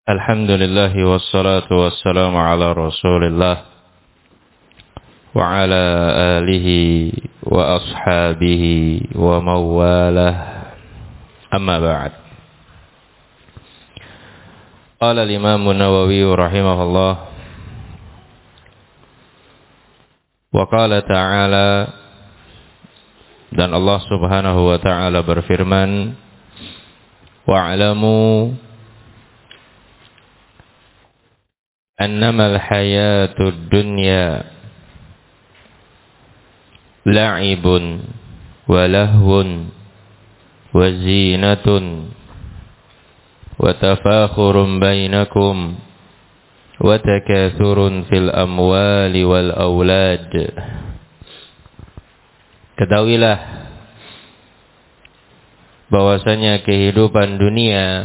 Alhamdulillah wassalatu wassalamu ala Rasulillah wa ala alihi wa ashabihi wa mawalah. Amma ba'd. Qala al-Imam an-Nawawi rahimahullah wa qala ta'ala, dan Allah Subhanahu wa ta'ala berfirman, wa'lamu annamal hayatud dunya la'ibun wa lahwun wa zinatun wa tafakhurun bainakum wa takathurun fil amwali wal aulad. Ketahuilah bahwasanya kehidupan dunia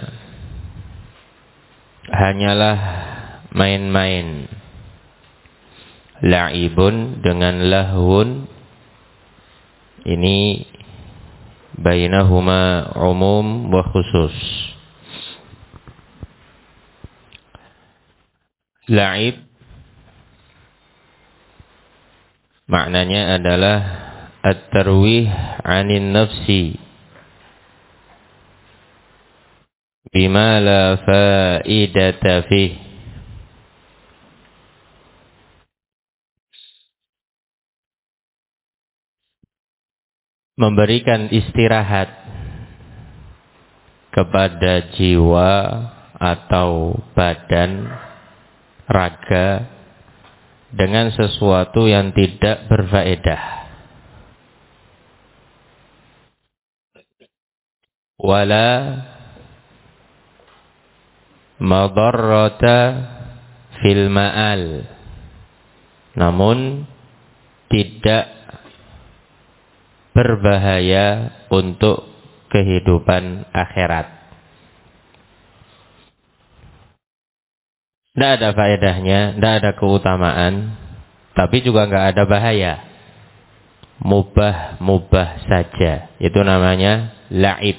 hanyalah main-main. La'ibun dengan lahwun, ini bainahuma umum wa khusus. La'ib maknanya adalah at-tarwih 'anin nafsi bima la fa'idata fihi, memberikan istirahat kepada jiwa atau badan, raga, dengan sesuatu yang tidak berfaedah. Wala madarrata fil ma'al, namun tidak berbahaya untuk kehidupan akhirat. Tidak ada faedahnya, tidak ada keutamaan, tapi juga nggak ada bahaya. Mubah saja. Itu namanya la'ib.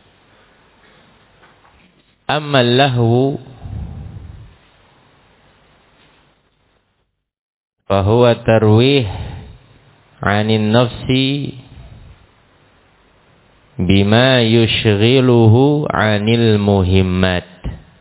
Amma lahu fahuwa tarwih 'anin nafsi bima yushghiluhu 'anil muhimmat.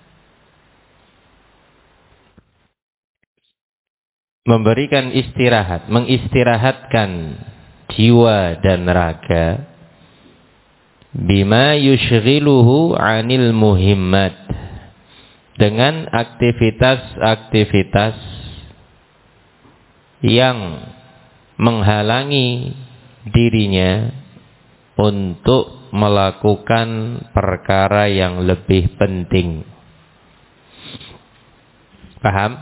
Memberikan istirahat, mengistirahatkan jiwa dan raga, bima yushghiluhu 'anil muhimmat, dengan aktivitas-aktivitas yang menghalangi dirinya untuk melakukan perkara yang lebih penting. Paham?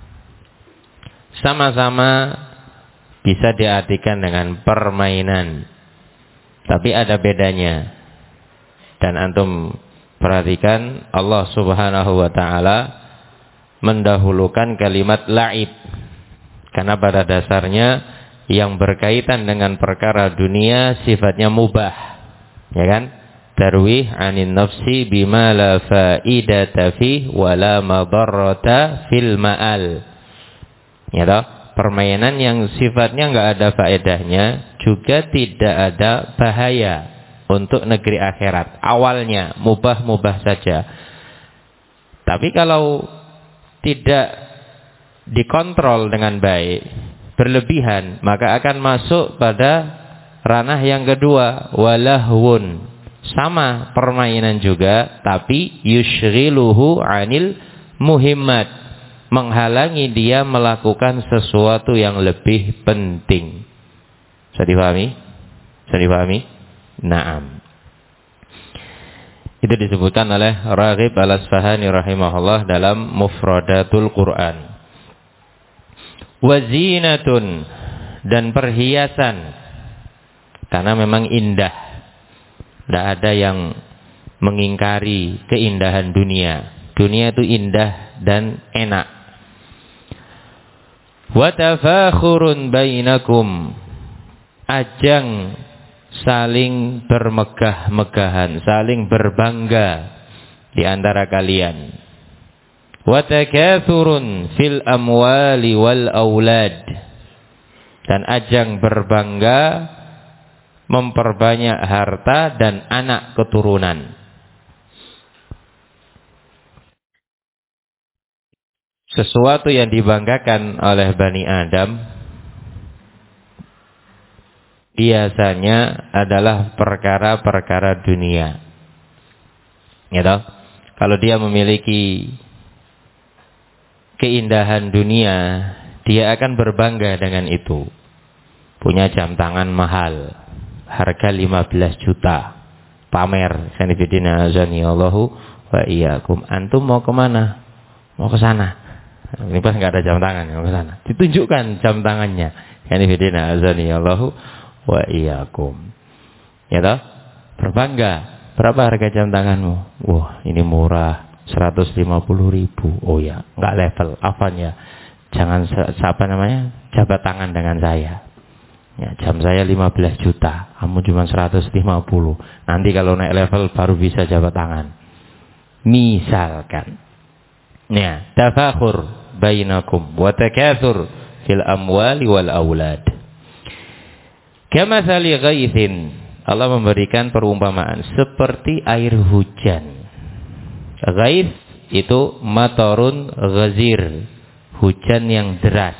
Sama-sama bisa diartikan dengan permainan, tapi ada bedanya. Dan antum perhatikan, Allah Subhanahu wa ta'ala mendahulukan kalimat la'ib, karena pada dasarnya yang berkaitan dengan perkara dunia sifatnya mubah, ya kan? Tarwih 'anin nafsi bima la fa'idata fihi wa la madarrata fil ma'al. Ya toh? Permainan yang sifatnya enggak ada faedahnya, juga tidak ada bahaya untuk negeri akhirat. Awalnya mubah saja. Tapi kalau tidak dikontrol dengan baik, berlebihan, maka akan masuk pada ranah yang kedua, walahwun. Sama permainan juga, tapi yushghiluhu 'anil muhimmat, menghalangi dia melakukan sesuatu yang lebih penting. Bisa dipahami? Naam. Itu disebutkan oleh Raghib Al-Asfahani rahimahullah dalam Mufradatul Quran. Wazinatun, dan perhiasan, karena memang indah. Tidak ada yang mengingkari keindahan dunia. Dunia itu indah dan enak. Wa tafakhurun bainakum, ajang saling bermegah-megahan, saling berbangga di antara kalian. Wa takathurun fil amwali wal aulad. Dan ajang berbangga memperbanyak harta dan anak keturunan. Sesuatu yang dibanggakan oleh Bani Adam biasanya adalah perkara-perkara dunia. Ya toh? Kalau dia memiliki keindahan dunia, dia akan berbangga dengan itu. Punya jam tangan mahal, harga 15 juta. Pamer, sanifidina azani Allahu wa iyyakum. Antum mau kemana? Mau ke sana. Ini pas nggak ada jam tangan, mau ke sana. Ditunjukkan jam tangannya. Sanifidina azani Allahu wa iyyakum. Ya toh? Berbangga. Berapa harga jam tanganmu? Wah, ini murah, 150.000. Oh ya, nggak level. Apanya? Jangan jabat tangan dengan saya. Ya, jam saya 15 juta, kamu cuma 150. Nanti kalau naik level baru bisa jabat tangan. Misalkan. Ya, tafakhur bainakum wa takatsur fil amwali wal aulad. Kamathali ghaithin. Allah memberikan perumpamaan seperti air hujan. Ghaith itu matarun ghazir, hujan yang deras.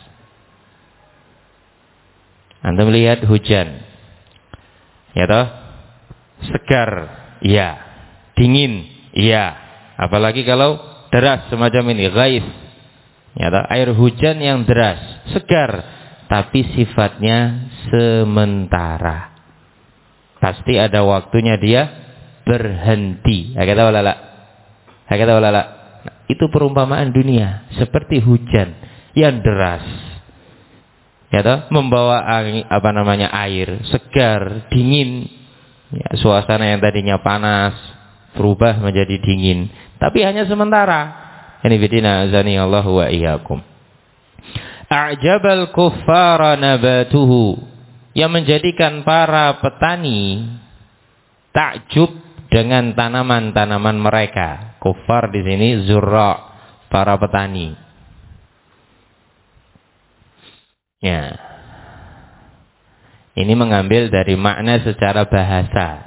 Anda melihat hujan, ya toh, segar, ya, dingin, ya, apalagi kalau deras semacam ini, ghaith, ya toh, air hujan yang deras, segar, tapi sifatnya sementara. Pasti ada waktunya dia berhenti. Ya kata walala. Nah, itu perumpamaan dunia seperti hujan yang deras. Ya toh, membawa angin, air segar, dingin. Ya, suasana yang tadinya panas berubah menjadi dingin, tapi hanya sementara. Ini bidina azani Allah wa iyyakum. A'jabal kuffara nabatuhu, yang menjadikan para petani takjub dengan tanaman-tanaman mereka. Kuffar di sini zurra, para petani. Ya. Ini mengambil dari makna secara bahasa.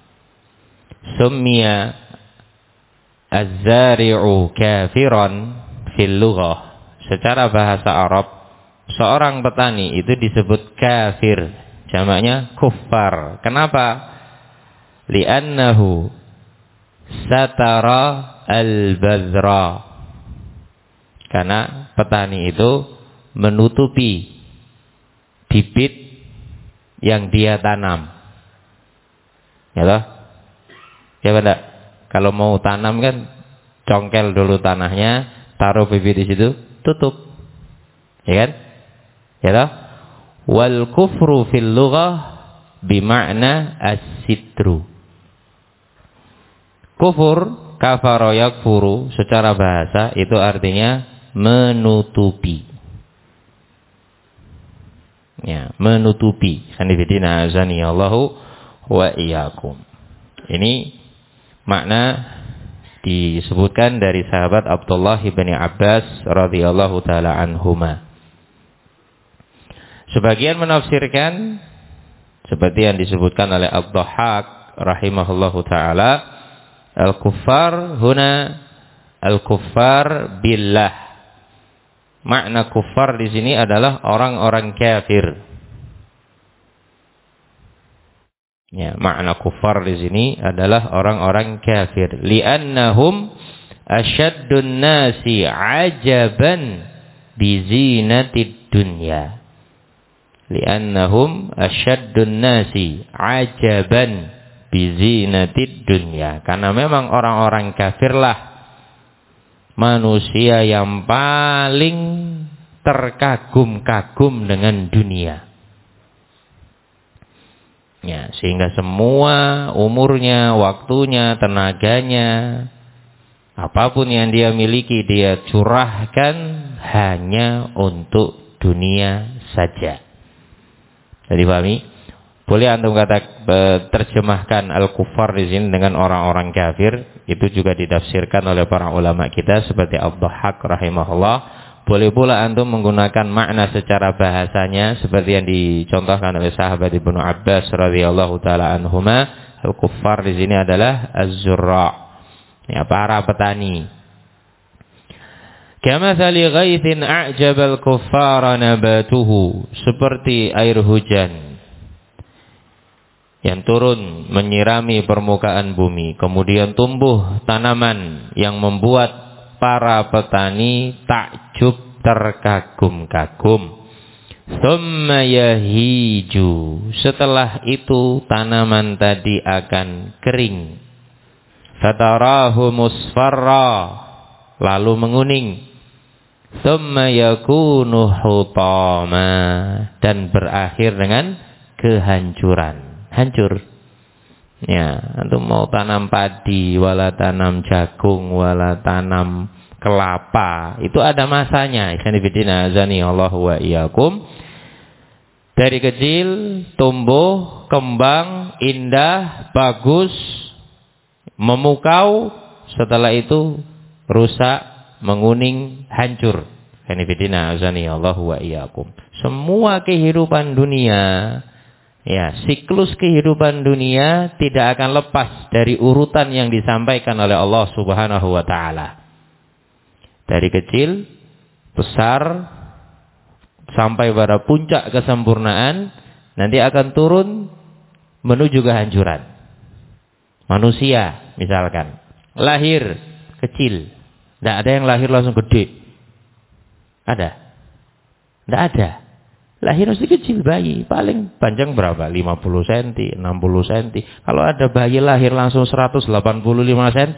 Summiya az-zari'u kafiran fil lughah. Secara bahasa Arab, seorang petani itu disebut kafir. Jamaknya kuffar. Kenapa? Li'annahu satara al-badra. Karena petani itu menutupi bibit yang dia tanam. Ya toh? Ya enggak? Kalau mau tanam kan congkel dulu tanahnya, taruh bibit di situ, tutup. Ya kan? Ya toh? Wal kufru fil lughah bima'na as-sitru. Kufur, kafara yakfuru, secara bahasa itu artinya menutupi. Ya, menutupi. Sanifidina azani Allahu wa iyyakum. Ini makna disebutkan dari sahabat Abdullah bin Abbas radhiyallahu taala anhuma. Sebagian menafsirkan seperti yang disebutkan oleh Ad-Dhahhak rahimahullahu taala, al-kuffar huna al-kuffar billah. Makna kuffar di sini adalah orang-orang kafir. Ya, makna kuffar di sini adalah orang-orang kafir. Li'annahum asyaddun nasi ajaban bi zinatid dunya. Li'annahum asyaddun nasi ajaban bi zinatid dunya. Karena memang orang-orang kafirlah manusia yang paling terkagum-kagum dengan dunia. Ya, sehingga semua umurnya, waktunya, tenaganya, apapun yang dia miliki, dia curahkan hanya untuk dunia saja. Jadi pahami? Boleh antum terjemahkan al-kuffar di sini dengan orang-orang kafir. Itu juga ditafsirkan oleh para ulama kita seperti Ad-Dhahhak rahimahullah. Boleh pula antum menggunakan makna secara bahasanya seperti yang dicontohkan oleh sahabat Ibnu Abbas radhiyallahu taala anhuma. Al-kuffar di sini adalah az-zurra', ya, para petani. Kamathali ghaithin a'jabal kuffara nabatuhu, seperti air hujan yang turun menyirami permukaan bumi, kemudian tumbuh tanaman yang membuat para petani takjub, terkagum-kagum. Tsumma yahiju, setelah itu tanaman tadi akan kering. Fatarahu musfarra, lalu menguning. Tsumma yakunu hutama, dan berakhir dengan kehancuran. Hancur. Ya, antum mau tanam padi, wala tanam jagung, wala tanam kelapa, itu ada masanya. Ikhwanifidina azani Allah wa iyyakum. Dari kecil tumbuh, kembang, indah, bagus, memukau, setelah itu rusak, menguning, hancur. Ikhwanifidina azani Allah wa iyyakum. Semua kehidupan dunia, ya, siklus kehidupan dunia tidak akan lepas dari urutan yang disampaikan oleh Allah Subhanahu wa taala. Dari kecil, besar, sampai pada puncak kesempurnaan, nanti akan turun menuju kehancuran. Manusia misalkan lahir kecil, tidak ada yang lahir langsung gede. Ada? Tidak ada. Lahir masih kecil, bayi, paling panjang berapa? 50 cm, 60 cm. Kalau ada bayi lahir langsung 185 cm,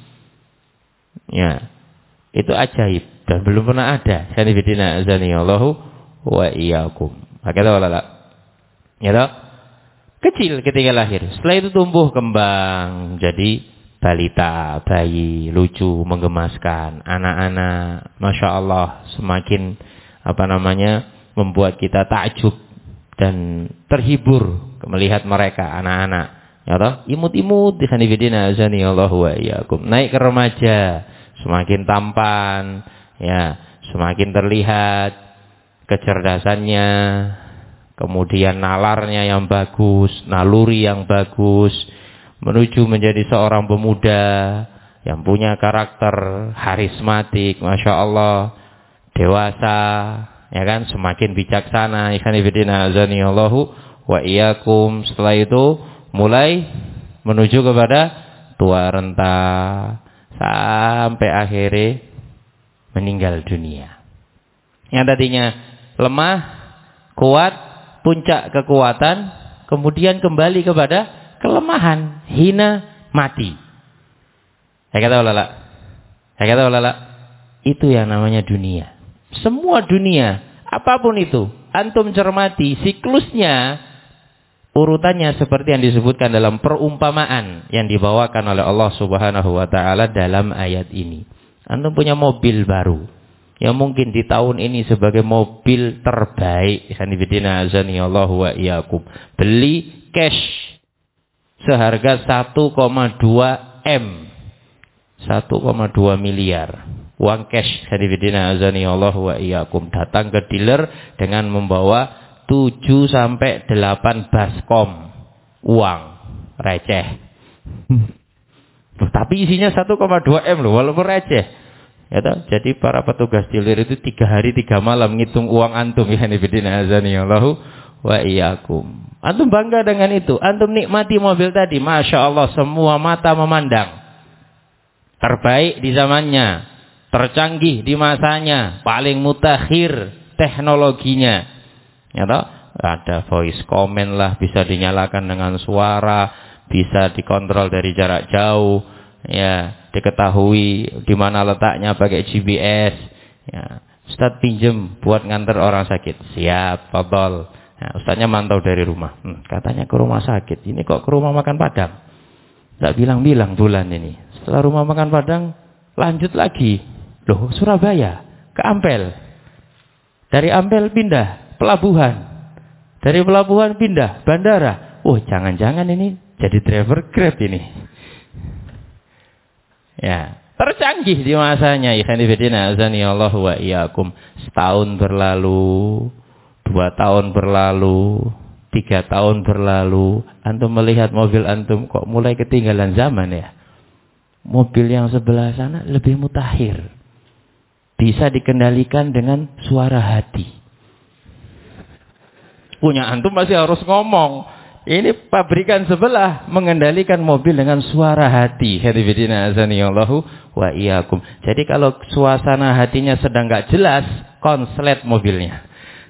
ya, itu ajaib dan belum pernah ada. Sanibidina azanillahu wa iyyakum. Hakata wala la? Ya toh? Kecil ketika lahir. Setelah itu tumbuh kembang jadi balita, bayi, lucu, menggemaskan, anak-anak, masya Allah, semakin membuat kita takjub dan terhibur melihat mereka, anak-anak, ya toh, imut-imut di sanibidina azanillahu wa iyyakum. Naik ke remaja, semakin tampan, ya, semakin terlihat kecerdasannya, kemudian nalarnya yang bagus, naluri yang bagus, menuju menjadi seorang pemuda yang punya karakter harismatik, masya Allah, dewasa, ya kan, semakin bijaksana. Ikhwanifidina azanillahu wa iyyakum. Setelah itu mulai menuju kepada tua renta sampai akhirnya meninggal dunia. Yang tadinya lemah, kuat, puncak kekuatan, kemudian kembali kepada kelemahan, hina, mati. Saya kata ulala, itu yang namanya dunia. Semua dunia, apapun itu, antum cermati siklusnya, urutannya seperti yang disebutkan dalam perumpamaan yang dibawakan oleh Allah Subhanahu wa taala dalam ayat ini. Antum punya mobil baru yang mungkin di tahun ini sebagai mobil terbaik, sanibidina azanillahu wa iyyakum. Beli cash seharga 1,2 M, 1,2 miliar. Uang cash, sanibidina azanillahu wa iyyakum. Datang ke dealer dengan membawa 7 sampai 8 baskom uang receh. Tapi isinya 1,2 M loh, walaupun receh. Ya toh? Jadi para petugas dealer itu 3 hari 3 malam ngitung uang antum, ya sanibidina azanillahu wa iyyakum. Antum bangga dengan itu. Antum nikmati mobil tadi, masya Allah, semua mata memandang. Terbaik di zamannya, tercanggih di masanya, paling mutakhir teknologinya. Ya toh? Ada voice comment lah, bisa dinyalakan dengan suara, bisa dikontrol dari jarak jauh, ya, diketahui di mana letaknya pakai GPS. Ya, Ustaz pinjem buat nganter orang sakit. Siap, fadhol. Nah, Ustaznya mantau dari rumah. Katanya ke rumah sakit. Ini kok ke rumah makan Padang? Tidak bilang-bilang bulan ini. Setelah rumah makan Padang, lanjut lagi. Loh, Surabaya, ke Ampel. Dari Ampel pindah pelabuhan. Dari pelabuhan pindah bandara. Oh, jangan-jangan ini jadi driver Grab ini. Ya, tercanggih di masanya. Ikhwan fillah azanillahu wa iyyakum. Setahun berlalu, 2 tahun berlalu, 3 tahun berlalu, antum melihat mobil antum kok mulai ketinggalan zaman ya. Mobil yang sebelah sana lebih mutakhir. Bisa dikendalikan dengan suara hati. Punya antum masih harus ngomong. Ini pabrikan sebelah mengendalikan mobil dengan suara hati. Hadifidina azanillahu wa iyyakum. Jadi kalau suasana hatinya sedang gak jelas, konslet mobilnya.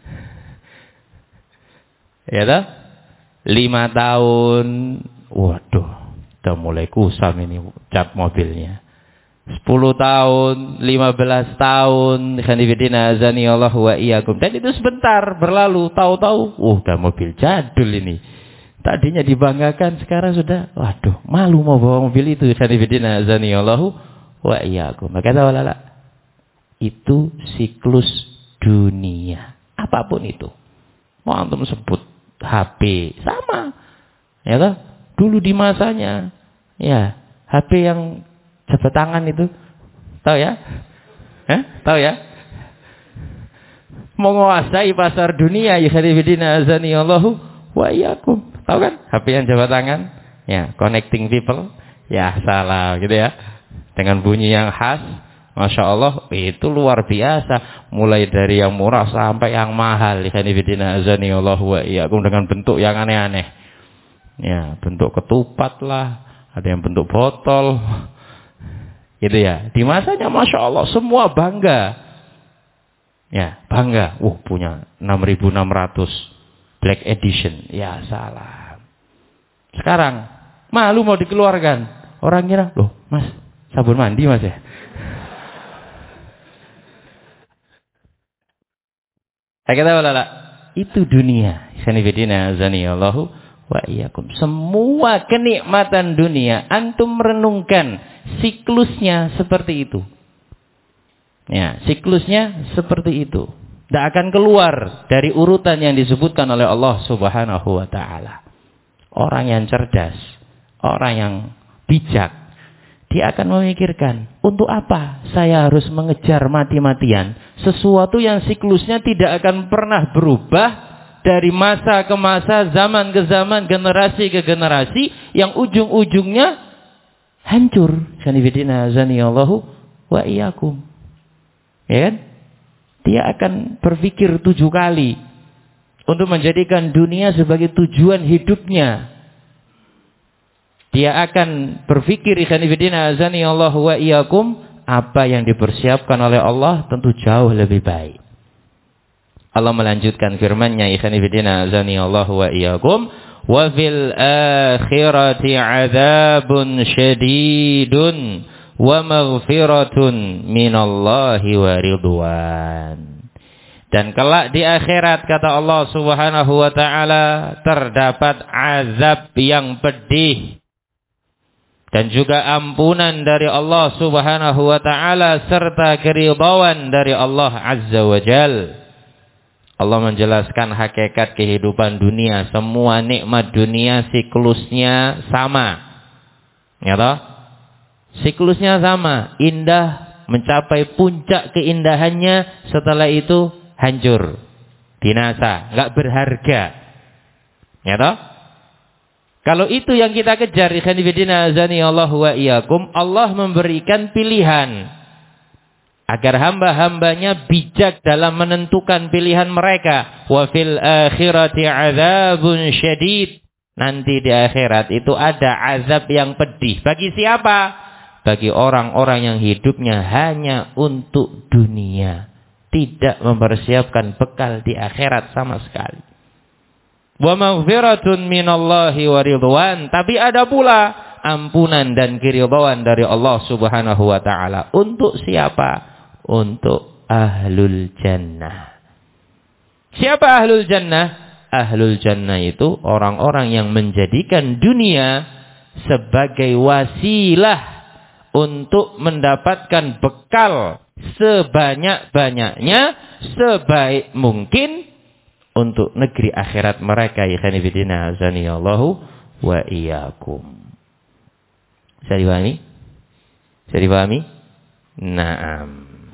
Ya toh? 5 tahun, waduh, udah mulai kusam ini cat mobilnya. 10 tahun, 15 tahun, khanifidina azani Allah wa iyyakum. Dan itu sebentar berlalu, tahu-tahu, udah mobil jadul ini. Tadinya dibanggakan, sekarang sudah, waduh, malu mau bawa mobil itu, khanifidina azani Allah wa iyyakum. Maka kata walala, itu siklus dunia, apapun itu. Mau antum sebut HP sama, ya toh? Dulu di masanya, ya HP yang jabat tangan itu, tahu ya? Tahu ya? Menguasai pasar dunia, ya khanifidina azani Allahu wa iyyakum. Tahu kan? HP yang jabat tangan, ya connecting people, ya salah gitu ya, dengan bunyi yang khas. Masya Allah, itu luar biasa. Mulai dari yang murah sampai yang mahal. Ikhwanifidina azani Allah wa iyyakum, dengan bentuk yang aneh-aneh. Ya, bentuk ketupat lah, ada yang bentuk botol. Gitu ya. Di masanya Masya Allah semua bangga. Ya, bangga. Punya 6.600 Black Edition. Ya, salah. Sekarang malu mau dikeluarkan. Orang kira, loh mas, sabun mandi mas ya? Saya kata walala, itu dunia. Sanifidina azani Allahu wa iyyakum. Semua kenikmatan dunia antum merenungkan siklusnya seperti itu. Ya, siklusnya seperti itu. Tidak akan keluar dari urutan yang disebutkan oleh Allah Subhanahu wa taala. Orang yang cerdas, orang yang bijak, dia akan memikirkan, untuk apa saya harus mengejar mati-matian sesuatu yang siklusnya tidak akan pernah berubah dari masa ke masa, zaman ke zaman, generasi ke generasi, yang ujung-ujungnya hancur. Sanifidina azanillahu wa iyyakum. Ya kan? Dia akan berpikir 7 kali untuk menjadikan dunia sebagai tujuan hidupnya. Dia akan berpikir, ikhwanifidina azani Allah wa iyyakum, apa yang dipersiapkan oleh Allah tentu jauh lebih baik. Allah melanjutkan firman-Nya, ikhwanifidina azani Allah wa iyyakum, wa fil akhirati 'adzabun syadidun wa maghfiratun minallahi wa ridwan. Dan kelak di akhirat, kata Allah Subhanahu wa taala, terdapat azab yang pedih dan juga ampunan dari Allah Subhanahu wa taala serta keridhaan dari Allah Azza wa Jal. Allah menjelaskan hakikat kehidupan dunia. Semua nikmat dunia siklusnya sama. Ya toh? Siklusnya sama, indah, mencapai puncak keindahannya, setelah itu hancur, binasa, enggak berharga. Ya toh? Kalau itu yang kita kejar, ikhwanifidina azani Allah wa iyyakum, Allah memberikan pilihan agar hamba-hambanya bijak dalam menentukan pilihan mereka. Wa fil akhirati 'adzabun syadid. Nanti di akhirat itu ada azab yang pedih. Bagi siapa? Bagi orang-orang yang hidupnya hanya untuk dunia, tidak mempersiapkan bekal di akhirat sama sekali. Wa maghfiratun minallahi wa ridwan. Tapi ada pula ampunan dan keridhaan dari Allah Subhanahu wa taala. Untuk siapa? Untuk ahlul jannah. Siapa ahlul jannah? Ahlul jannah itu orang-orang yang menjadikan dunia sebagai wasilah untuk mendapatkan bekal sebanyak-banyaknya, sebaik mungkin untuk negeri akhirat mereka. Ikhwanifidina azanillahu wa iyyakum. Saya dipahami? Bisa dipahami? Naam.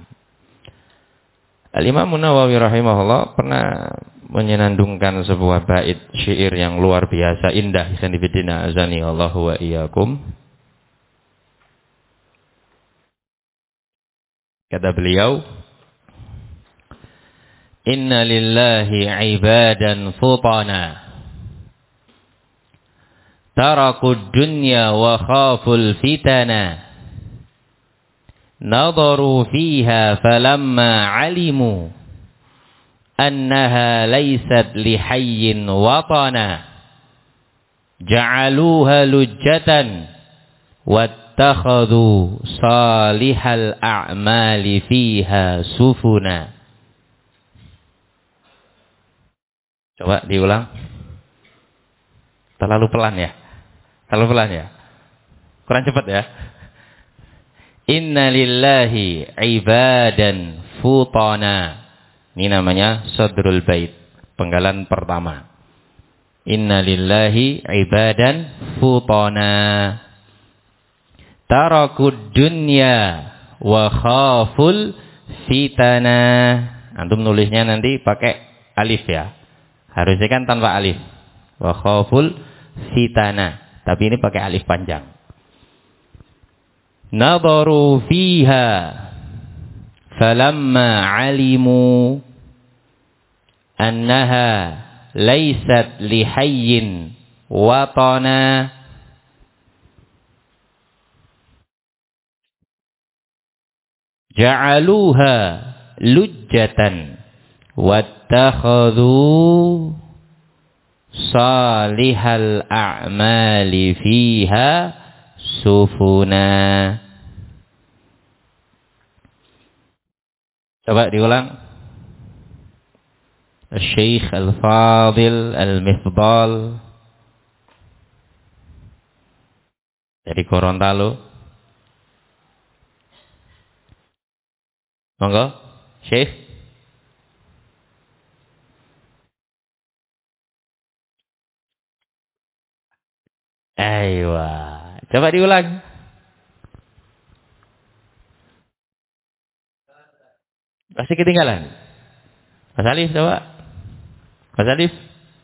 Al-Imam Nawawi rahimahullah pernah menyenandungkan sebuah bait syair yang luar biasa indah. Sanibidina azani Allahu wa iyyakum. Kata beliau, inna lillahi ibadan futana tarakud dunya wa khaful fitana nadaru fiha falamma alimu annaha laysat lihayyin watana ja'aluha lujjatan wattakhadhu salihal a'mali fiha sufuna. Coba diulang. Terlalu pelan ya? Terlalu pelan ya? Kurang cepat ya? Inna lillahi ibadan futana. Ini namanya sadrul bait, penggalan pertama. Inna lillahi ibadan futana tarakud dunya wa khaful fitana. Antum nulisnya nanti pakai alif ya. Harusnya kan tanpa alif. Wa khaful fitana. Tapi ini pakai alif panjang. Nadaru fiha falamma alimu annaha laysat lihayyin watana ja'aluha lujjatan wattakhadhu salihal a'mali fiha sufuna. Coba diulang. Syekh Al-Fadil Al-Mifdal dari Gorontalo. Monggo, Syekh. Aywa. Coba diulang. Pasti ketinggalan. Mas Alif coba. Mas Alif.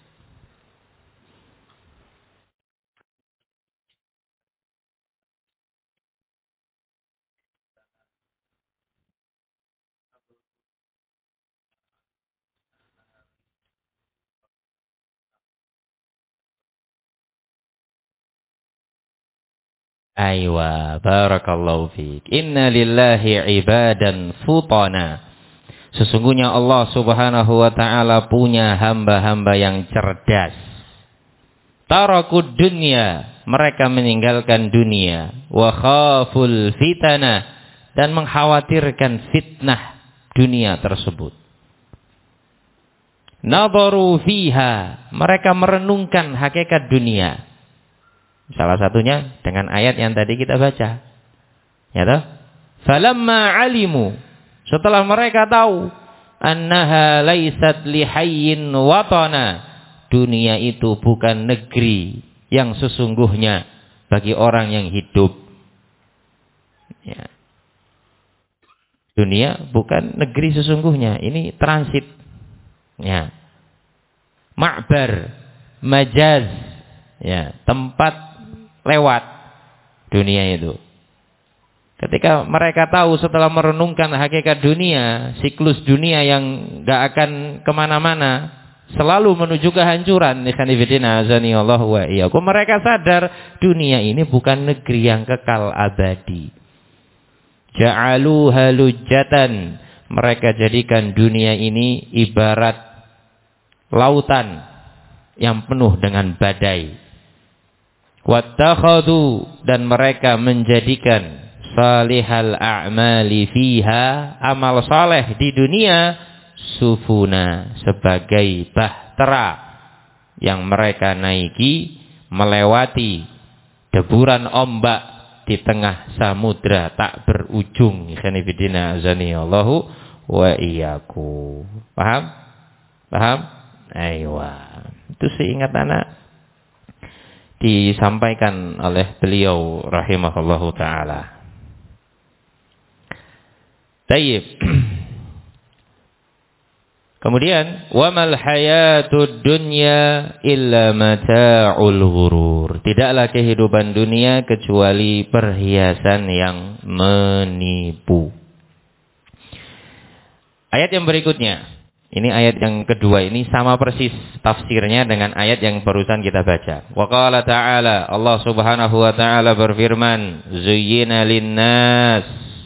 Aywa, barakallahu fiik. Inna lillahi ibadan futana. Sesungguhnya Allah Subhanahu wa taala punya hamba-hamba yang cerdas. Tarakud dunya, mereka meninggalkan dunia. Wa khaful fitana, dan mengkhawatirkan fitnah dunia tersebut. Nadaru fiha, mereka merenungkan hakikat dunia. Salah satunya dengan ayat yang tadi kita baca. Ya toh? Falamma alimu, setelah mereka tahu annaha laysat lihayyin watana, dunia itu bukan negeri yang sesungguhnya bagi orang yang hidup. Ya. Dunia bukan negeri sesungguhnya, ini transit. Ya. Ma'bar, majaz, ya, tempat lewat dunia itu. Ketika mereka tahu setelah merenungkan hakikat dunia, siklus dunia yang gak akan kemana-mana, selalu menuju kehancuran. Mereka sadar dunia ini bukan negeri yang kekal abadi. Ja'aluha lujjatan, mereka jadikan dunia ini ibarat lautan yang penuh dengan badai. Wattakhadhu, dan mereka menjadikan salihal a'mali fiha, amal saleh di dunia, sufuna, sebagai bahtera yang mereka naiki melewati deburan ombak di tengah samudra tak berujung. Khanifidina azani Allahu wa iyyakum. Paham? Paham? Aywa. Itu seingat anak disampaikan oleh beliau rahimahullahu ta'ala. Tayyib. Kemudian wa mal hayatud dunya illa mata'ul ghurur. Tidaklah kehidupan dunia kecuali perhiasan yang menipu. Ayat yang berikutnya. Ini ayat yang kedua, ini sama persis tafsirnya dengan ayat yang barusan kita baca. Wa qala ta'ala, Allah Subhanahu wa taala berfirman, zuyyina linnas,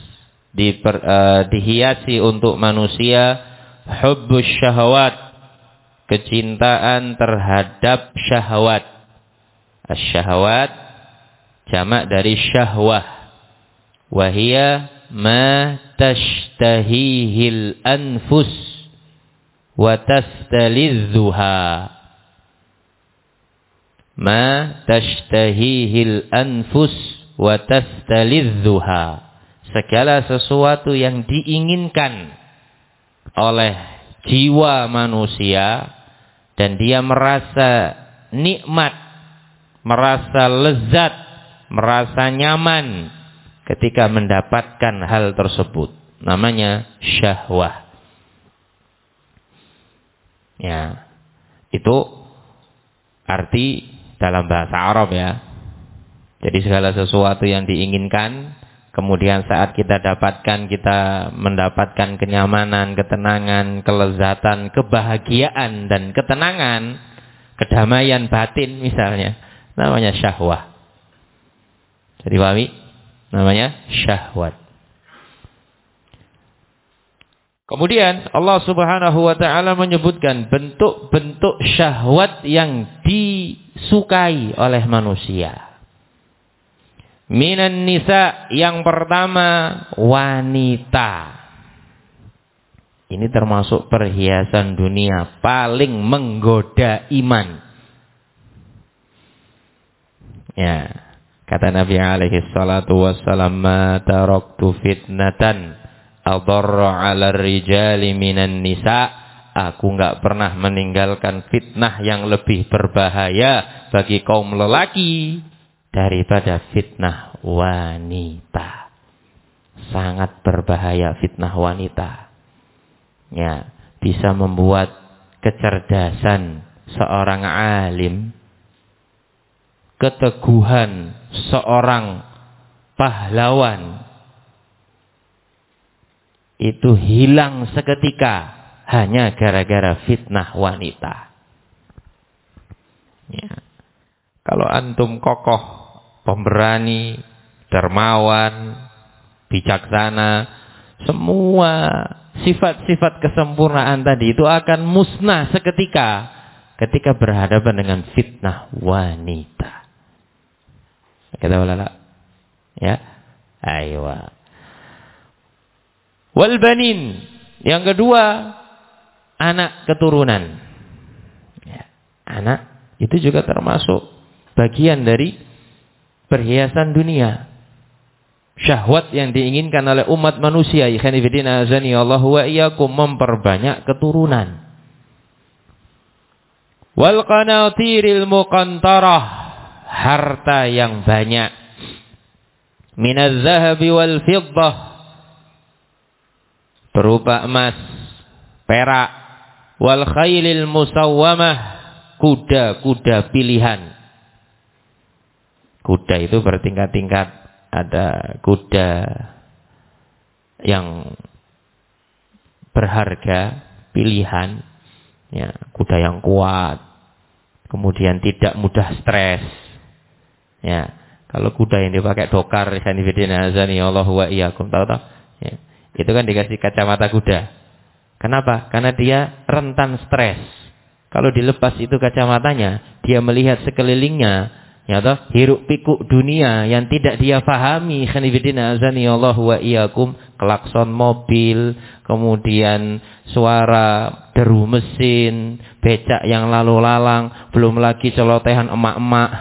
dihiasi untuk manusia hubbus syahwat, kecintaan terhadap syahwat. Asy-syahwat jamak dari syahwah. Wa hiya ma tashtahihil anfus wa tastalidzuha. Ma tashtahihil anfus wa tastalidzuha. Segala sesuatu yang diinginkan oleh jiwa manusia dan dia merasa nikmat, merasa lezat, merasa nyaman ketika mendapatkan hal tersebut. Namanya syahwah. Ya, itu arti dalam bahasa Arab ya. Jadi segala sesuatu yang diinginkan, kemudian saat kita dapatkan, kita mendapatkan kenyamanan, ketenangan, kelezatan, kebahagiaan dan ketenangan, kedamaian batin misalnya, namanya syahwah. Jadi pahami? Namanya syahwat. Kemudian Allah Subhanahu wa taala menyebutkan bentuk-bentuk syahwat yang disukai oleh manusia. Minan nisa, yang pertama wanita. Ini termasuk perhiasan dunia paling menggoda iman. Ya, kata Nabi alaihi salatu wassalam, ma taraktu fitnatan adarra 'ala rijali minan nisa. Aku enggak pernah meninggalkan fitnah yang lebih berbahaya bagi kaum lelaki daripada fitnah wanita. Sangat berbahaya fitnah wanita. Ya, bisa membuat kecerdasan seorang alim, keteguhan seorang pahlawan itu hilang seketika hanya gara-gara fitnah wanita. Ya. Kalau antum kokoh, pemberani, dermawan, bijaksana, semua sifat-sifat kesempurnaan tadi itu akan musnah seketika ketika berhadapan dengan fitnah wanita. Kita ulala. Ya. Aywa. Wal banin, yang kedua anak keturunan. Ya, anak itu juga termasuk bagian dari perhiasan dunia. Syahwat yang diinginkan oleh umat manusia, ikhwanifidina azani Allah wa iyyakum, memperbanyak keturunan. Wal qanatiril muqantarah, harta yang banyak. Minaz zahabi wal fiddah, berupa emas, perak, wal khailil musawwamah, kuda-kuda pilihan. Kuda itu bertingkat-tingkat. Ada kuda yang berharga, pilihan, ya, kuda yang kuat, kemudian tidak mudah stres. Ya, kalau kuda yang dipakai dokar, Allahu wa iyyakum, tahu? Ya. Itu kan dikasih kacamata kuda. Kenapa? Karena dia rentan stres. Kalau dilepas itu kacamatanya, dia melihat sekelilingnya, ya toh, hiruk pikuk dunia yang tidak dia pahami. Khanifidina azani Allahu wa iyyakum, klakson mobil, kemudian suara deru mesin, becak yang lalu lalang, belum lagi celotehan emak-emak.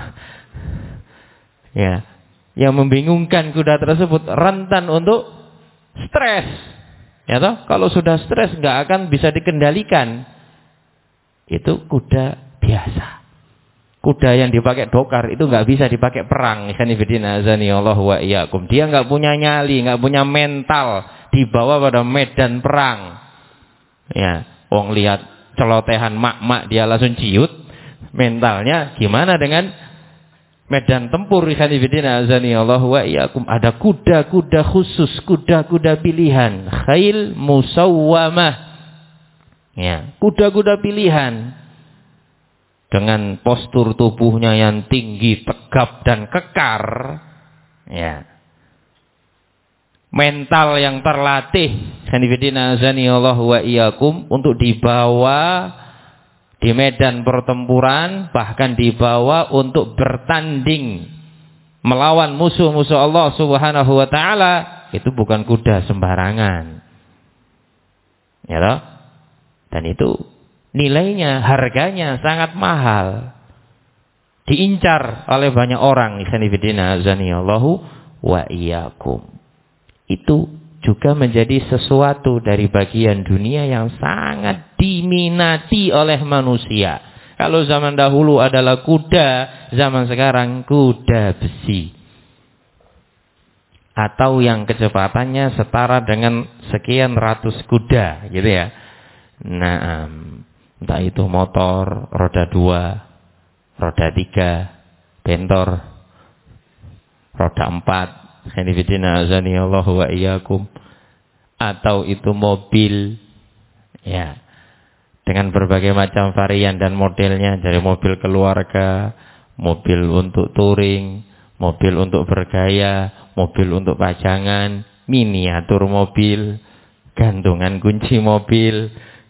Ya, yang membingungkan kuda tersebut rentan untuk stres, ya toh? Kalau sudah stres nggak akan bisa dikendalikan. Itu kuda biasa. Kuda yang dipakai dokar itu nggak bisa dipakai perang. Ikhwanifidina azani Allah wa iyyakum. Dia nggak punya nyali, nggak punya mental. dibawa pada medan perang. Ya, wong lihat celotehan mak-mak dia langsung ciut. Mentalnya gimana dengan medan tempur? Allah wa iyyakum. Ada kuda-kuda khusus, kuda-kuda pilihan, khail musawwamah. Ya, kuda-kuda pilihan dengan postur tubuhnya yang tinggi, tegap dan kekar. Ya. Mental yang terlatih, Allah wa iyyakum, untuk dibawa di medan pertempuran, bahkan dibawa untuk bertanding melawan musuh-musuh Allah Subhanahu wa taala, itu bukan kuda sembarangan. Ya toh? Dan itu nilainya, harganya sangat mahal. Diincar oleh banyak orang. Allahu wa iyyakum. Itu juga menjadi sesuatu dari bagian dunia yang sangat diminati oleh manusia. Kalau zaman dahulu adalah kuda, zaman sekarang kuda besi. Atau yang kecepatannya setara dengan sekian ratus kuda, gitu ya. Nah, entah itu motor, roda 2, roda 3, bentor, roda 4, Allahu wa iyyakum, atau itu mobil, ya, dengan berbagai macam varian dan modelnya, dari mobil keluarga, mobil untuk touring, mobil untuk bergaya, mobil untuk pajangan, miniatur mobil, gantungan kunci mobil.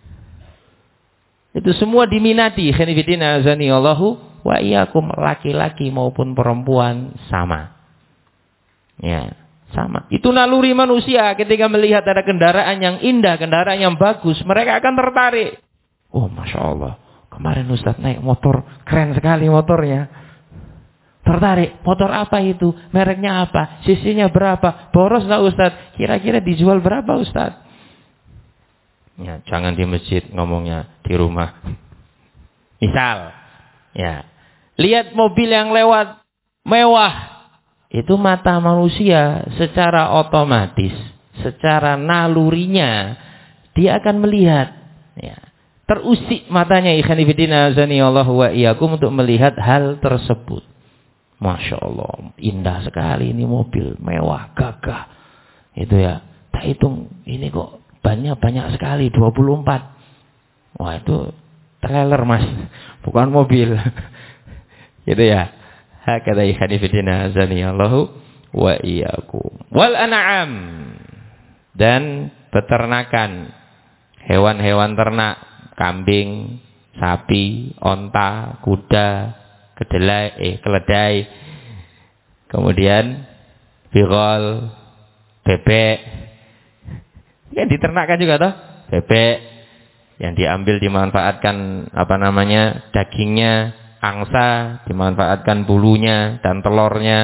Itu semua diminati. Allahu wa iyyakum, laki-laki maupun perempuan sama. Ya, sama. Itu naluri manusia ketika melihat ada kendaraan yang indah, kendaraan yang bagus, mereka akan tertarik. Oh, Masya Allah, kemarin Ustaz naik motor, keren sekali motornya. Tertarik, motor apa itu? Mereknya apa? Cc-nya berapa? Boros nggak Ustaz? Kira-kira dijual berapa Ustaz? Ya, jangan di masjid ngomongnya, di rumah. Misal, ya, lihat mobil yang lewat mewah. Itu mata manusia secara otomatis, secara nalurinya, dia akan melihat. Ya, terusik matanya Allahu wa iyyakum untuk melihat hal tersebut. Masya Allah, indah sekali ini mobil, mewah, gagah. Itu ya, tak hitung, ini kok banyak sekali, 24. Wah, itu trailer mas, bukan mobil. Gitu ya. Hakadha ikhwanifidina azanillahu wa iyyakum. Wal an'am, dan peternakan, hewan-hewan ternak, kambing, sapi, onta, kuda, keledai, kemudian bigol, bebek. Yang diternakkan juga toh, bebek yang diambil dimanfaatkan dagingnya, angsa dimanfaatkan bulunya dan telurnya.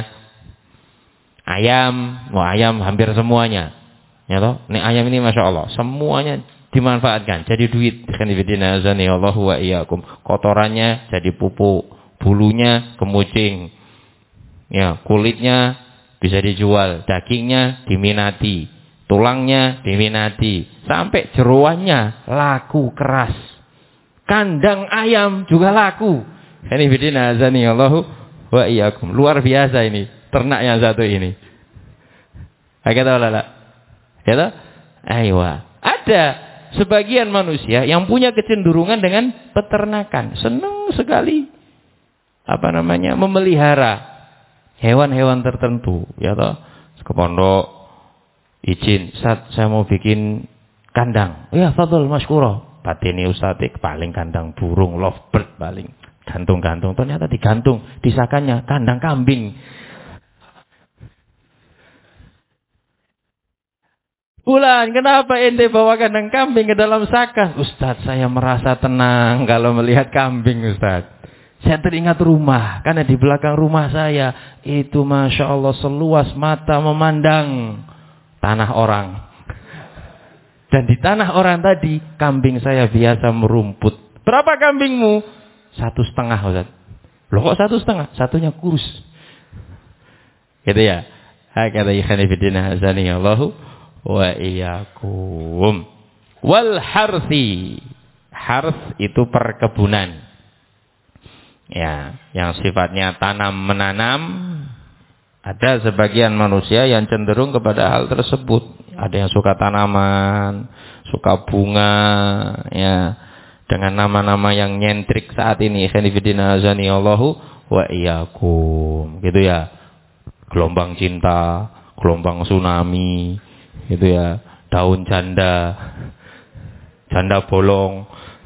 Ayam, ayam hampir semuanya. Ya toh, nek ayam ini Masya Allah, semuanya dimanfaatkan jadi duit. Allahu wa iyyakum. Kotorannya jadi pupuk, bulunya kemucing. Ya, kulitnya bisa dijual, dagingnya diminati, tulangnya diminati, sampai jeroannya laku keras. Kandang ayam juga laku. Allahu wa iyyakum. Luar biasa ini ternak yang satu ini. Hakata wala la? Ya, aywa. Ada sebagian manusia yang punya kecenderungan dengan peternakan, senang sekali memelihara hewan-hewan tertentu, ya toh. Ke pondok, izin, Ustaz, saya mau bikin kandang. Ya, fadhol masykurah. Batini Ustaz, paling kandang burung, lovebird paling. Gantung-gantung, ternyata digantung, disakannya kandang kambing. Ulan, kenapa ente bawa kandang kambing ke dalam sakan? Ustaz, saya merasa tenang kalau melihat kambing, Ustaz. Saya teringat rumah, karena di belakang rumah saya itu Masya Allah seluas mata memandang tanah orang. Dan di tanah orang tadi, kambing saya biasa merumput. Berapa kambingmu? 1,5, Ustaz. Loh kok 1,5? Satunya kurus. Gitu ya. Hakadha ikhwanifidina azanillahu wa iyyakum. Wal harsi. Hars itu perkebunan. Ya, yang sifatnya tanam menanam. Ada sebagian manusia yang cenderung kepada hal tersebut. Ada yang suka tanaman, suka bunga, ya, dengan nama-nama yang nyentrik saat ini. Khanifidina azani Allahu wa iyyakum. Gitu ya. Gelombang cinta, gelombang tsunami, gitu ya. Daun janda, janda bolong.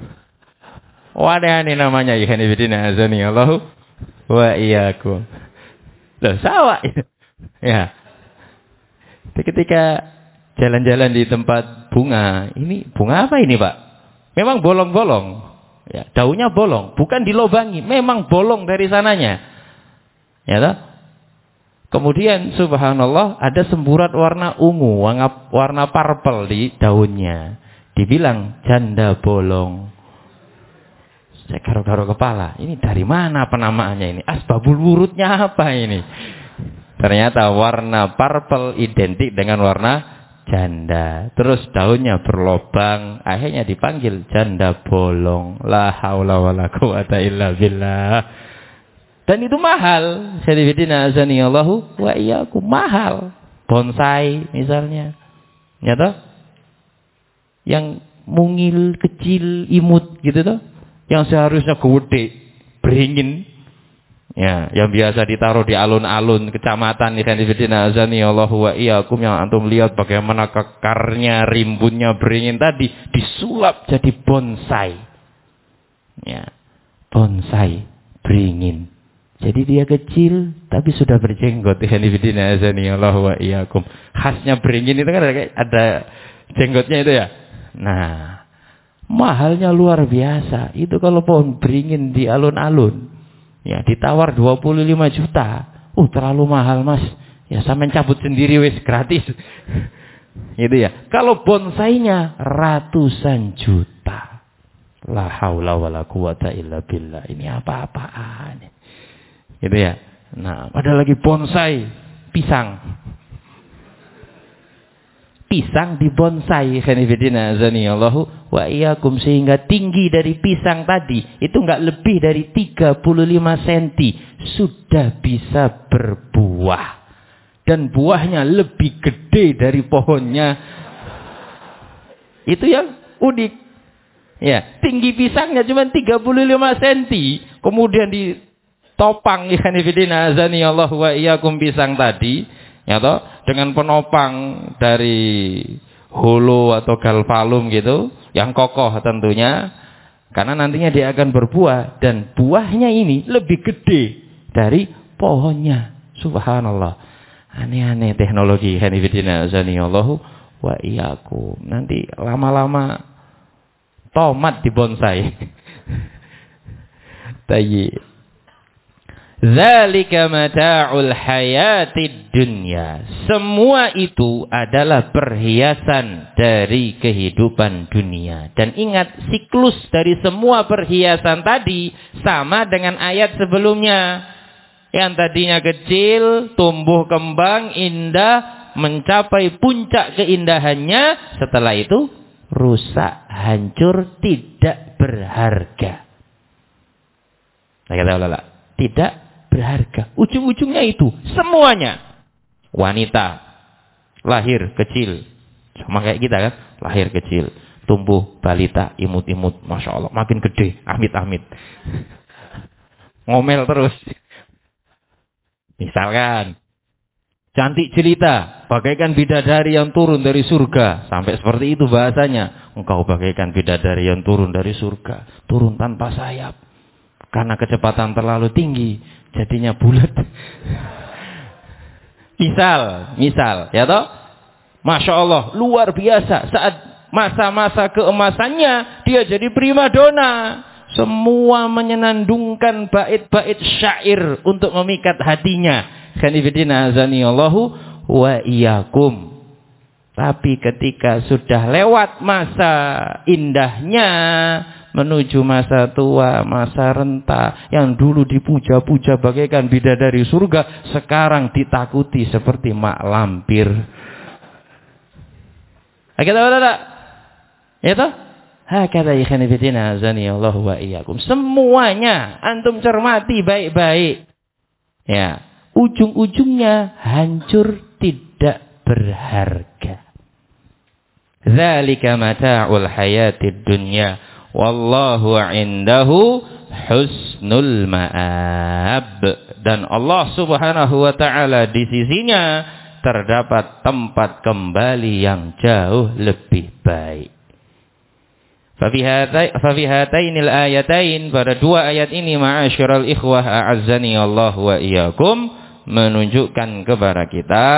Ada ini namanya. Khanifidina azani Allahu wa iyyakum. Loh, sawah itu. Ya. Ketika jalan-jalan di tempat bunga, ini bunga apa ini, Pak? Memang bolong-bolong. Ya, daunnya bolong, bukan dilobangi, memang bolong dari sananya. Ya toh? Kemudian subhanallah ada semburat warna ungu, warna purple di daunnya. Dibilang janda bolong. Saya garuk-garuk kepala. Ini dari mana penamaannya ini? Asbabul wurudnya apa ini? Ternyata warna purple identik dengan warna janda. Terus daunnya berlobang. Akhirnya dipanggil janda bolong. La haula wala quwata illa billah. Dan itu mahal. Sayyidina azani Allahu wa iyyakum. Mahal. Bonsai misalnya. Ya toh? Yang mungil, kecil, imut gitu toh. Yang seharusnya gede, beringin, ya, yang biasa ditaruh di alun-alun kecamatan Khanifidina azani Allahu wa iyyakum, yang antum lihat bagaimana kekarnya, rimbunnya beringin tadi disulap jadi bonsai, ya, bonsai beringin. Jadi dia kecil tapi sudah berjenggot. Khanifidina azani Allahu wa iyyakum. Khasnya beringin itu kan ada jenggotnya itu ya. Nah, mahalnya luar biasa. Itu kalau pohon beringin di alun-alun, ya ditawar 25 juta. Terlalu mahal, Mas. Ya sampean cabut sendiri wis gratis. Gitu ya. Kalau bonsainya ratusan juta. La haula wala quwata illa billah. Ini apa-apaan. Gitu ya. Nah, ada lagi bonsai pisang. Pisang dibonsai, khanifidina azani Allahu wa iyyakum, sehingga tinggi dari pisang tadi itu enggak lebih dari 35 cm sudah bisa berbuah, dan buahnya lebih gede dari pohonnya. Itu yang unik. Ya, tinggi pisangnya cuma 35 cm, kemudian ditopang, khanifidina azani Allahu wa iyyakum, pisang tadi, ya toh, dengan penopang dari hulu atau galvalum gitu, yang kokoh tentunya, karena nantinya dia akan berbuah, dan buahnya ini lebih gede dari pohonnya. Subhanallah. Aneh-aneh teknologi. Hanifidina azanillahu wa iyyakum. Nanti lama-lama tomat dibonsai. Tayyib. Zalika mata'ul hayatid dunya. Semua itu adalah perhiasan dari kehidupan dunia. Dan ingat, siklus dari semua perhiasan tadi sama dengan ayat sebelumnya. Yang tadinya kecil, tumbuh kembang, indah, mencapai puncak keindahannya. Setelah itu rusak, hancur, tidak berharga. Saya kata tidak berharga. Ujung-ujungnya itu semuanya. Wanita lahir kecil, sama kayak kita kan, lahir kecil, tumbuh balita, imut-imut, masya Allah, makin gede, amit-amit, ngomel terus. Misalkan cantik jelita, bagaikan bidadari yang turun dari surga, sampai seperti itu bahasanya. Engkau bagaikan bidadari yang turun dari surga, turun tanpa sayap, karena kecepatan terlalu tinggi. Jadinya bulat. Misal, ya toh? Masya Allah, luar biasa. Saat masa-masa keemasannya, dia jadi primadona. Semua menyenandungkan bait-bait syair untuk memikat hatinya. Khanifidina azanillahu wa iyyakum. Tapi ketika sudah lewat masa indahnya, menuju masa tua, masa renta, yang dulu dipuja-puja bagaikan bidadari surga, sekarang ditakuti seperti mak lampir. Hakata wala? Ya toh? Hakata ikhwan fillah azani Allah wa iyyakum. Semuanya antum cermati baik-baik. Ya, ujung-ujungnya hancur, tidak berharga. Dzalika mata'ul hayatid dunya wallahu 'indahu husnul ma'ab. Dan Allah Subhanahu wa taala di sisinya terdapat tempat kembali yang jauh lebih baik. Fafi hatainil ayatain, pada dua ayat ini ma'asyiral ikhwah a'azzani Allah wa iyyakum, menunjukkan kepada kita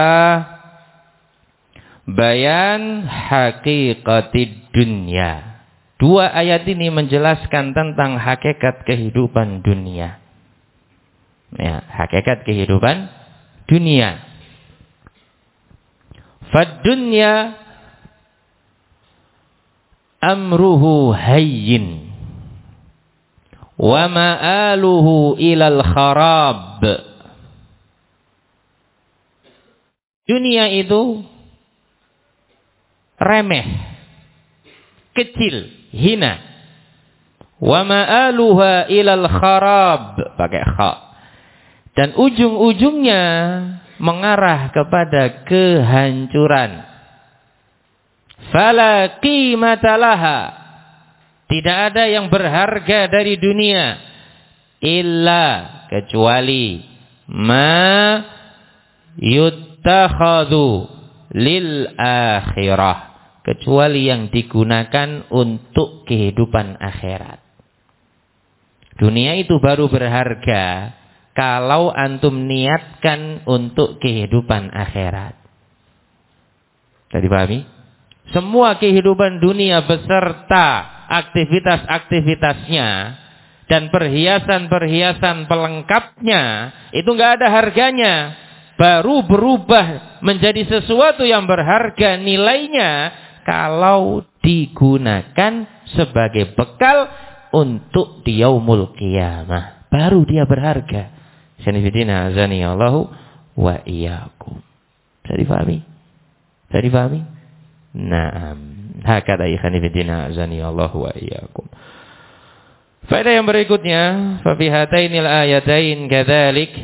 bayan haqiqatid dunya. Dua ayat ini menjelaskan tentang hakikat kehidupan dunia. Ya, hakikat kehidupan dunia. Fad dunya amruhu hayyin wa ma'aluhu ilal kharab. Dunia itu remeh, kecil, hina. Wa ma'aluha ilal kharab, pakai kha. Dan ujung-ujungnya mengarah kepada kehancuran. Fala qimata laha, tidak ada yang berharga dari dunia illa, kecuali ma yuttakhadhu lil akhirah, kecuali yang digunakan untuk kehidupan akhirat. Dunia itu baru berharga kalau antum niatkan untuk kehidupan akhirat. Tadi pahami? Semua kehidupan dunia beserta aktivitas-aktivitasnya dan perhiasan-perhiasan pelengkapnya itu enggak ada harganya. Baru berubah menjadi sesuatu yang berharga nilainya kalau digunakan sebagai bekal untuk di yaumul qiyamah. Baru dia berharga. Sanifidina azani Allahu wa iyyakum. Bisa difahami? Bisa difahami? Naam. Hakata ikhwanifidina azani Allahu wa iyyakum. Faedah yang berikutnya, fa fi hatainil ayatain kadzalik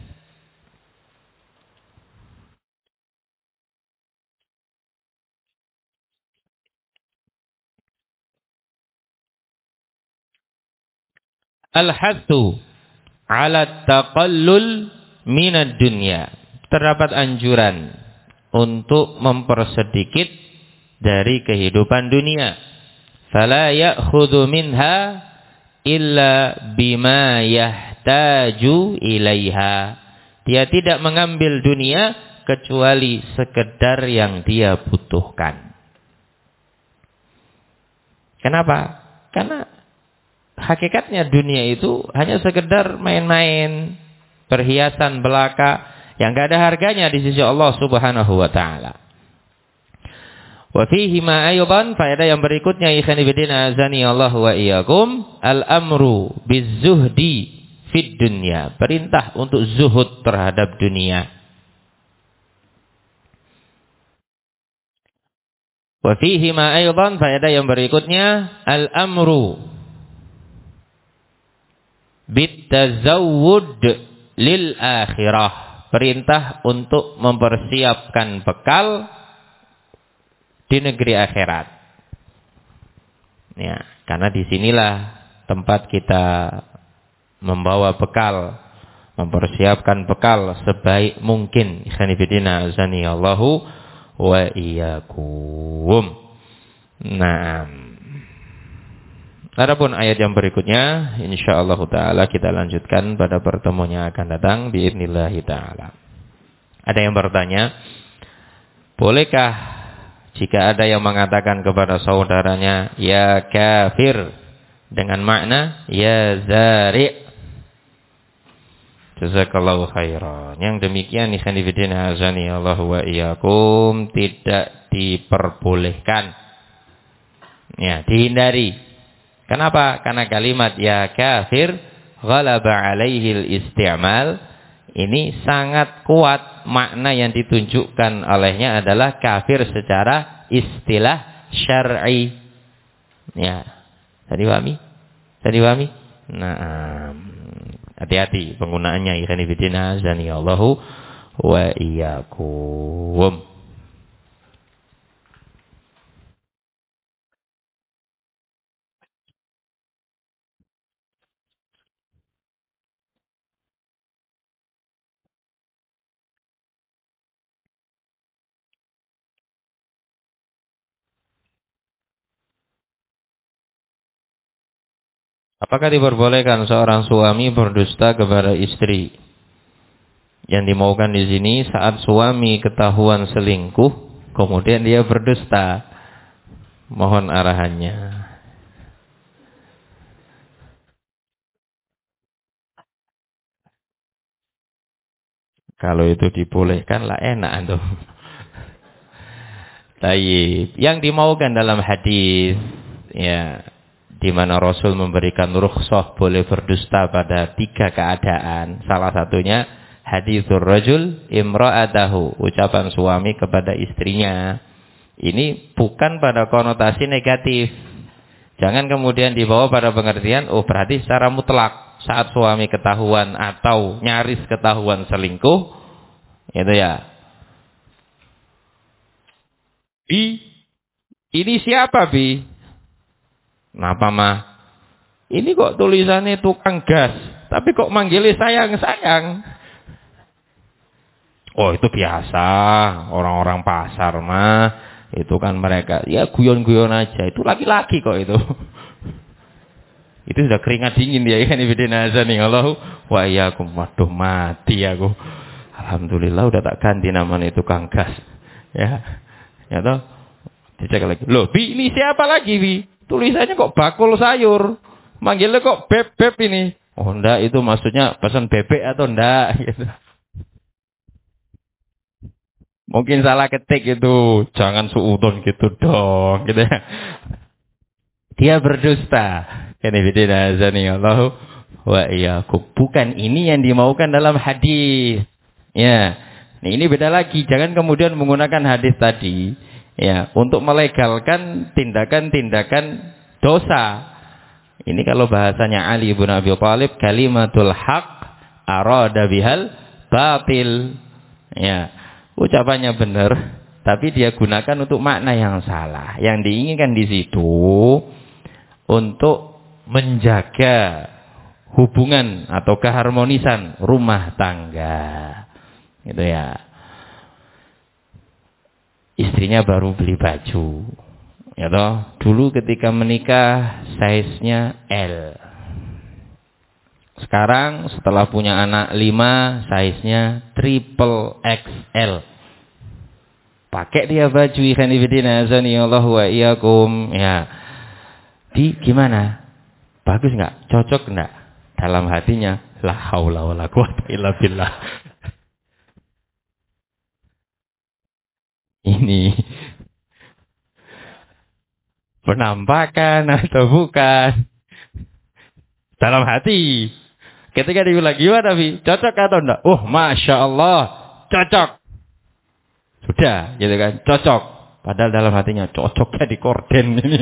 al-hathu ala taqallul minad dunya. Terdapat anjuran untuk mempersedikit dari kehidupan dunia. Fala ya'khudhu minha illa bima yahtaju ilaiha. Dia tidak mengambil dunia kecuali sekedar yang dia butuhkan. Kenapa? Karena hakikatnya dunia itu hanya sekedar main-main, perhiasan belaka yang enggak ada harganya di sisi Allah Subhanahu wa taala. Wa fihi ma aydan, faedah yang berikutnya ikhwan fillah azani Allah wa iyyakum, al-amru bizuhdi fid dunya, perintah untuk zuhud terhadap dunia. Wa fihi ma aydan, faedah yang berikutnya, al-amru bitazawwud lil akhirah, perintah untuk mempersiapkan bekal di negeri akhirat. Ya, karena disinilah tempat kita membawa bekal, mempersiapkan bekal sebaik mungkin. Ikhwanifidina azani Allahu wa iyyakum. Naam. Adapun ayat yang berikutnya, insyaallah taala kita lanjutkan pada pertemuan yang akan datang biidznillah taala. Ada yang bertanya, bolehkah jika ada yang mengatakan kepada saudaranya ya kafir dengan makna ya zari'? Jazakallahu khairan. Yang demikian ikhwan fillah azani Allah wa iyyakum tidak diperbolehkan. Ya, dihindari. Kenapa? Karena kalimat ya kafir ghalaba alaihil isti'mal, ini sangat kuat, makna yang ditunjukkan olehnya adalah kafir secara istilah syar'i. Ya. Tadi pahami? Tadi pahami? Nah, hati-hati penggunaannya. Ikhwan fillah azani Allahu wa iyyakum. Apakah diperbolehkan seorang suami berdusta kepada istri? Yang dimaukan di sini saat suami ketahuan selingkuh, kemudian dia berdusta. Mohon arahannya. Kalau itu dibolehkan lah enak tuh. Tayyib. Yang dimaukan dalam hadis, ya, di mana Rasul memberikan rukhsah boleh berdusta pada 3 keadaan. Salah satunya hadithur rajul imra'atahu, ucapan suami kepada istrinya. Ini bukan pada konotasi negatif. Jangan kemudian dibawa pada pengertian, oh berarti secara mutlak saat suami ketahuan atau nyaris ketahuan selingkuh, itu ya. Bi, ini siapa Bi? Kenapa mah? Ini kok tulisannya tukang gas, tapi kok manggilnya sayang-sayang? Oh itu biasa, orang-orang pasar mah, itu kan mereka, ya guyon-guyon aja, itu laki-laki kok itu. Itu sudah keringat dingin dia, kan ibadina azani Allahu wa iyyakum. Waduh mati aku. Alhamdulillah udah tak ganti namanya tukang gas. Ya. Ya toh. Dicek lagi. Loh, Bi, ini siapa lagi, Bi? Tulisannya kok bakul sayur. Manggilnya kok beb-beb ini. Oh, enggak, itu maksudnya pesan bebek atau enggak gitu. Mungkin salah ketik itu. Jangan suudon gitu dong, gitu ya. Dia berdusta. Ini bidina azani Allah wa iyyakum. Bukan ini yang dimaukan dalam hadis. Ya. Nah, ini beda lagi. Jangan kemudian menggunakan hadis tadi ya untuk melegalkan tindakan-tindakan dosa. Ini kalau bahasanya Ali bin Abi Thalib, kalimatul haq arada bihal batil. Ya. Ucapannya benar, tapi dia gunakan untuk makna yang salah. Yang diinginkan di situ untuk menjaga hubungan atau keharmonisan rumah tangga. Gitu ya. Istrinya baru beli baju. Ya toh, dulu ketika menikah size-nya L. Sekarang setelah punya anak 5, size-nya triple XL. Pakai dia baju ikhwan fillah azani Allah wa iyyakum. Ya. Di gimana? Bagus enggak? Cocok enggak? Dalam hatinya, la haula wala quwata illa billah. Ini penampakan atau bukan? Dalam hati. Ketika dibilang gimana, Bi? Cocok atau enggak? Oh, Masya Allah, cocok. Sudah, gitu kan? Cocok. Padahal dalam hatinya, cocoknya di korden ini.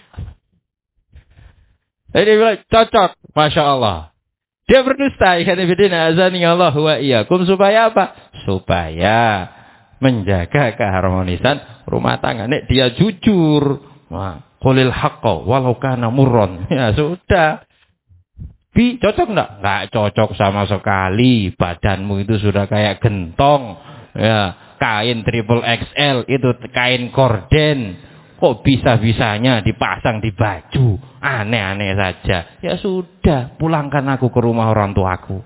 Jadi dia bilang, cocok. Masya Allah. Dia berdusta. Ikhwan fillah azani Allah wa iyyakum. Supaya apa? Supaya menjaga keharmonisan rumah tangga. Nek dia jujur. Qulil haqqa walau kana murron. Ya sudah. Bi, cocok enggak? Enggak cocok sama sekali. Badanmu itu sudah kayak gentong. Ya, kain triple XL itu kain korden. Kok bisa-bisanya dipasang di baju? Aneh-aneh saja. Ya sudah, pulangkan aku ke rumah orang tuaku.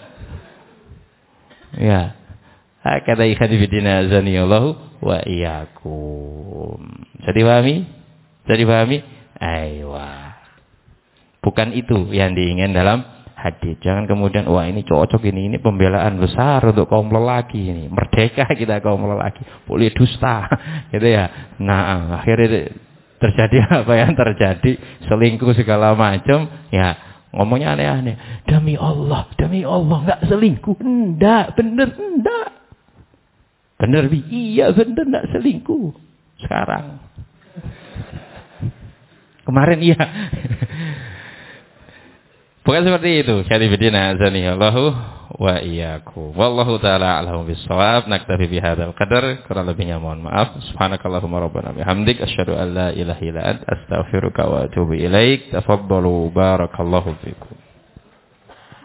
Ya. Kata ikhwan fillah azani Allah wa iyyakum. Bisa dipahami? Bisa dipahami? Aiwa. Bukan itu yang diinginkan dalam hadis. Jangan kemudian, wah ini cocok ini pembelaan besar untuk kaum lelaki ini. Merdeka kita kaum lelaki. Boleh dusta. Gitu ya. Nah, akhirnya terjadi apa yang terjadi. Selingkuh segala macam. Ya, ngomongnya aneh-aneh. Demi Allah enggak selingkuh. Enggak, bener enggak. Bener, Bi? Iya bener enggak selingkuh. Sekarang. Kemarin iya. Bukan seperti itu. Syarifidina azani Allahu wa iyyakum. Wallahu taala a'lamu bis-shawab. Naktafi bihadzal qadar. Kurang lebihnya mohon maaf. Subhanakallahumma rabbana bihamdik asyhadu an la ilaha illa anta astaghfiruka wa atubu ilaik. Tafaddalu barakallahu fikum.